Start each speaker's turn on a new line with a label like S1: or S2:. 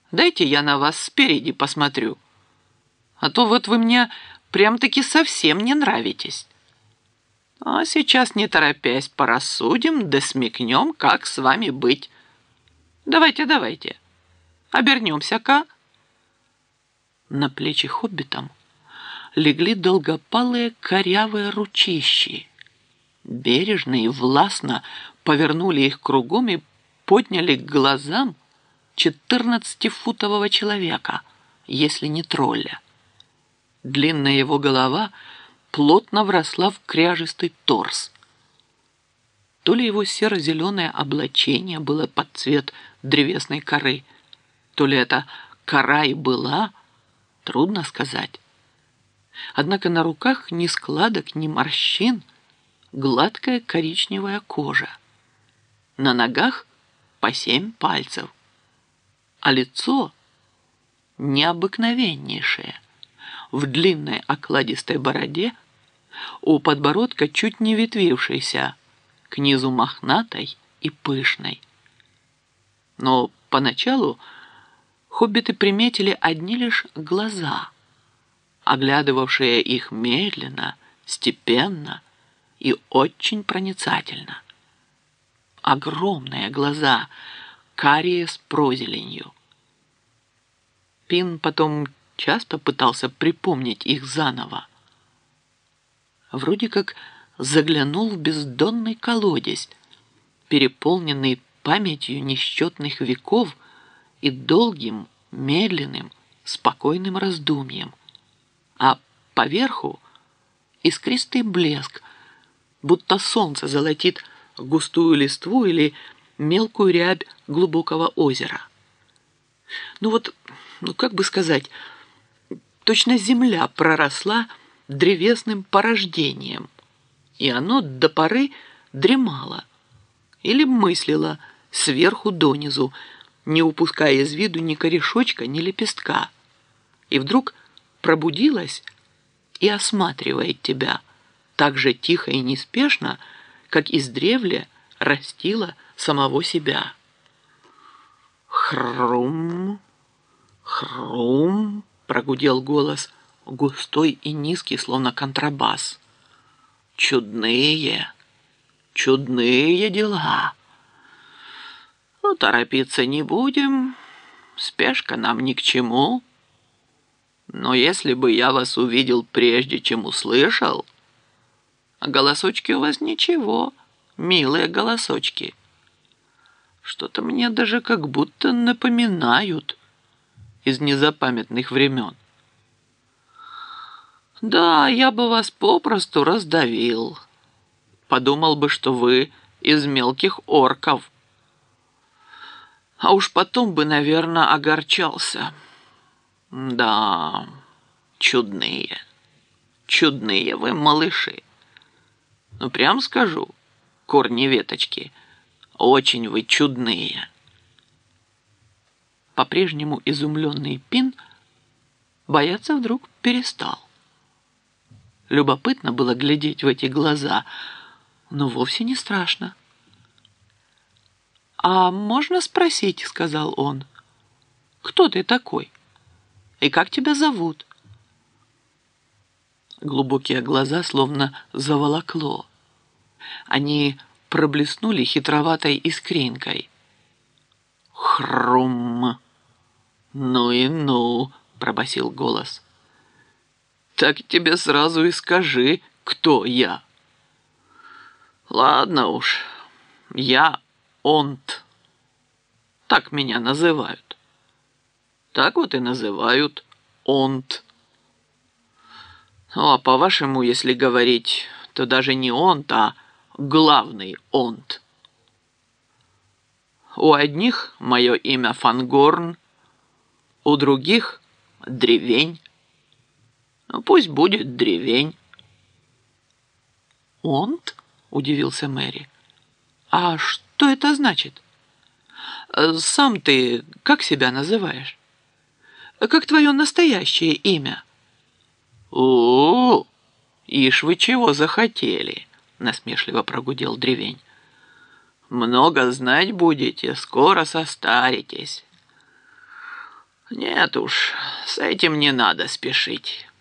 S1: Дайте я на вас спереди посмотрю. А то вот вы мне прям-таки совсем не нравитесь. А сейчас, не торопясь, порассудим да смекнем, как с вами быть. Давайте, обернемся-ка». На плечи хоббитам легли долгопалые корявые ручищи. Бережно и властно повернули их кругом и подняли к глазам 14-футового человека, если не тролля. Длинная его голова плотно вросла в кряжистый торс. То ли его серо-зеленое облачение было под цвет древесной коры, то ли это кора и была, трудно сказать. Однако на руках ни складок, ни морщин, гладкая коричневая кожа. На ногах по 7 пальцев, а лицо необыкновеннейшее. В длинной окладистой бороде, у подбородка чуть не ветвившейся, к низу мохнатой и пышной. Но поначалу хоббиты приметили одни лишь глаза, оглядывавшие их медленно, степенно и очень проницательно. Огромные глаза, карие с прозеленью. Пин потом часто пытался припомнить их заново. Вроде как заглянул в бездонный колодец, переполненный памятью несчетных веков и долгим, медленным, спокойным раздумьем. А поверху искристый блеск, будто солнце золотит густую листву или мелкую рябь глубокого озера. Как бы сказать, точно земля проросла древесным порождением, и оно до поры дремало или мыслило сверху донизу, не упуская из виду ни корешочка, ни лепестка, и вдруг пробудилась и осматривает тебя так же тихо и неспешно, как издревле растила самого себя. «Хрум, хрум», — прогудел голос, густой и низкий, словно контрабас. «Чудные, чудные дела. Ну, торопиться не будем, спешка нам ни к чему. Но если бы я вас увидел прежде, чем услышал, голосочки у вас ничего, милые голосочки. Что-то мне даже как будто напоминают из незапамятных времен. Да, я бы вас попросту раздавил. Подумал бы, что вы из мелких орков. А уж потом бы, наверное, огорчался. Да, чудные, чудные вы малыши. Ну, прям скажу, корни веточки, очень вы чудные». По-прежнему изумленный Пин бояться вдруг перестал. Любопытно было глядеть в эти глаза, но вовсе не страшно. «А можно спросить, — сказал он, — кто ты такой? И как тебя зовут?» Глубокие глаза словно заволокло. Они проблеснули хитроватой искринкой. «Хрум! Ну и ну!» — пробасил голос. «Так тебе сразу и скажи, кто я». «Ладно уж, я Онт. Так меня называют. Так вот и называют Онт. Ну, а по-вашему, если говорить, то даже не Онт, а главный Онт. У одних мое имя Фангорн, у других Древень. Ну, пусть будет Древень». «Онт?» — удивился Мэри. «А что это значит? Сам ты как себя называешь? Как твое настоящее имя?» «О, ишь вы чего захотели?» — насмешливо прогудел Древень. «Много знать будете, скоро состаритесь. Нет уж, с этим не надо спешить.